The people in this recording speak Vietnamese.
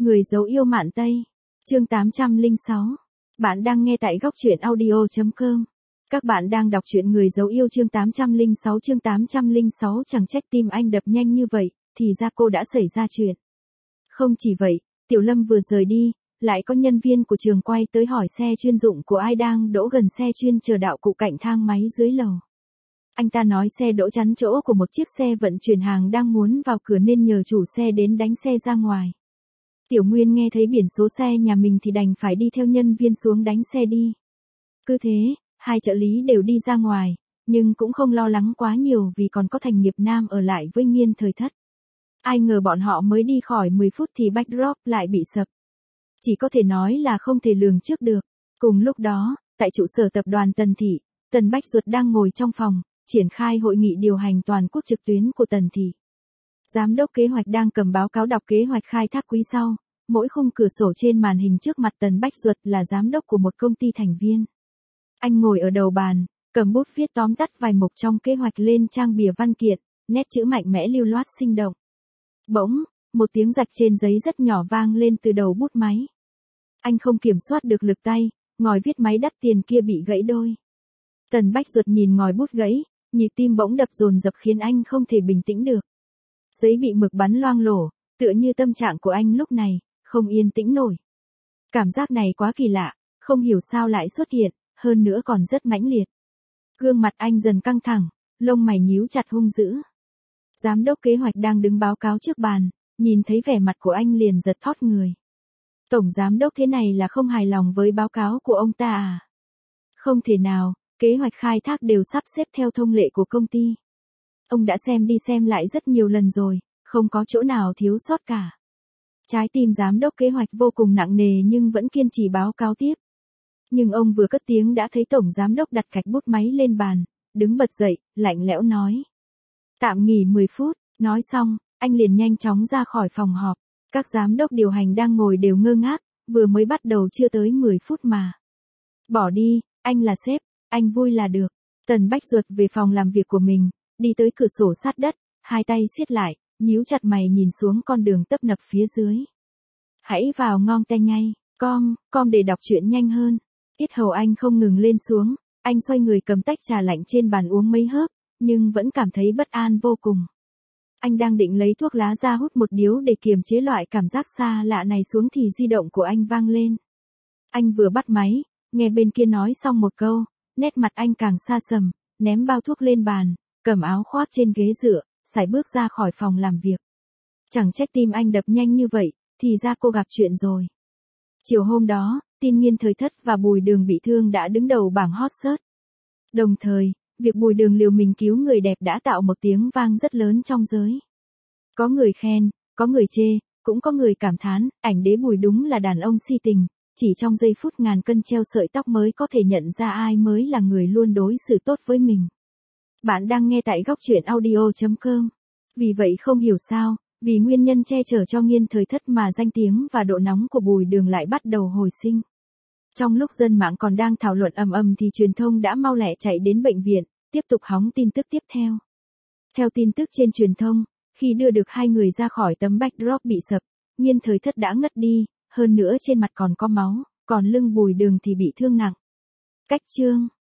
Người dấu yêu Mạn Tây. Chương 806. Bạn đang nghe tại góc truyện audio.com. Các bạn đang đọc truyện Người dấu yêu chương 806. Chương 806 chẳng trách tim anh đập nhanh như vậy, thì ra cô đã xảy ra chuyện. Không chỉ vậy, Tiểu Lâm vừa rời đi, lại có nhân viên của trường quay tới hỏi xe chuyên dụng của ai đang đỗ gần xe chuyên chờ đạo cụ cạnh thang máy dưới lầu. Anh ta nói xe đỗ chắn chỗ của một chiếc xe vận chuyển hàng đang muốn vào cửa nên nhờ chủ xe đến đánh xe ra ngoài. Tiểu Nguyên nghe thấy biển số xe nhà mình thì đành phải đi theo nhân viên xuống đánh xe đi. Cứ thế, hai trợ lý đều đi ra ngoài, nhưng cũng không lo lắng quá nhiều vì còn có Thành Nghiệp Nam ở lại với Nghiên Thời Thất. Ai ngờ bọn họ mới đi khỏi 10 phút thì backdrop lại bị sập. Chỉ có thể nói là không thể lường trước được. Cùng lúc đó, tại trụ sở tập đoàn Tần Thị, Tần Bách Duật đang ngồi trong phòng, triển khai hội nghị điều hành toàn quốc trực tuyến của Tần Thị. Giám đốc kế hoạch đang cầm báo cáo đọc kế hoạch khai thác quý sau, mỗi khung cửa sổ trên màn hình trước mặt Tần Bách Duật là giám đốc của một công ty thành viên. Anh ngồi ở đầu bàn, cầm bút viết tóm tắt vài mục trong kế hoạch lên trang bìa văn kiện, nét chữ mạnh mẽ lưu loát sinh động. Bỗng, một tiếng rạch trên giấy rất nhỏ vang lên từ đầu bút máy. Anh không kiểm soát được lực tay, ngòi viết máy đắt tiền kia bị gãy đôi. Tần Bách Duật nhìn ngòi bút gãy, nhịp tim bỗng đập dồn dập khiến anh không thể bình tĩnh được. Giấy bị mực bắn loang lổ, tựa như tâm trạng của anh lúc này, không yên tĩnh nổi. Cảm giác này quá kỳ lạ, không hiểu sao lại xuất hiện, hơn nữa còn rất mãnh liệt. Gương mặt anh dần căng thẳng, lông mày nhíu chặt hung dữ. Giám đốc kế hoạch đang đứng báo cáo trước bàn, nhìn thấy vẻ mặt của anh liền giật thót người. Tổng giám đốc thế này là không hài lòng với báo cáo của ông ta à? Không thể nào, kế hoạch khai thác đều sắp xếp theo thông lệ của công ty. Ông đã xem đi xem lại rất nhiều lần rồi, không có chỗ nào thiếu sót cả. Trái tim giám đốc kế hoạch vô cùng nặng nề nhưng vẫn kiên trì báo cáo tiếp. Nhưng ông vừa cất tiếng đã thấy tổng giám đốc đặt cạch bút máy lên bàn, đứng bật dậy, lạnh lẽo nói. Tạm nghỉ 10 phút, nói xong, anh liền nhanh chóng ra khỏi phòng họp. Các giám đốc điều hành đang ngồi đều ngơ ngác, vừa mới bắt đầu chưa tới 10 phút mà. Bỏ đi, anh là sếp, anh vui là được. Tần Bách Duật về phòng làm việc của mình, đi tới cửa sổ sát đất, hai tay siết lại, nhíu chặt mày nhìn xuống con đường tấp nập phía dưới. Hãy vào ngon tay ngay, com để đọc truyện nhanh hơn. Yết hầu anh không ngừng lên xuống, anh xoay người cầm tách trà lạnh trên bàn uống mấy hớp, nhưng vẫn cảm thấy bất an vô cùng. Anh đang định lấy thuốc lá ra hút một điếu để kiềm chế loại cảm giác xa lạ này xuống thì di động của anh vang lên. Anh vừa bắt máy, nghe bên kia nói xong một câu, nét mặt anh càng xa sầm, ném bao thuốc lên bàn, cầm áo khoác trên ghế dựa, sải bước ra khỏi phòng làm việc. Chẳng trách tim anh đập nhanh như vậy, thì ra cô gặp chuyện rồi. Chiều hôm đó, tin Nghiên Thời Thất và Bùi Đường bị thương đã đứng đầu bảng hot search. Đồng thời, việc Bùi Đường liều mình cứu người đẹp đã tạo một tiếng vang rất lớn trong giới. Có người khen, có người chê, cũng có người cảm thán, ảnh đế Bùi đúng là đàn ông si tình, chỉ trong giây phút ngàn cân treo sợi tóc mới có thể nhận ra ai mới là người luôn đối xử tốt với mình. Bạn đang nghe tại góc truyện audio.com. Vì vậy không hiểu sao, vì nguyên nhân che chở cho Nghiên Thời Thất mà danh tiếng và độ nóng của Bùi Đường lại bắt đầu hồi sinh. Trong lúc dân mạng còn đang thảo luận ầm ầm thì truyền thông đã mau lẹ chạy đến bệnh viện, tiếp tục hóng tin tức tiếp theo. Theo tin tức trên truyền thông, khi đưa được hai người ra khỏi tấm backdrop bị sập, Nghiên Thời Thất đã ngất đi, hơn nữa trên mặt còn có máu, còn lưng Bùi Đường thì bị thương nặng. Cách chương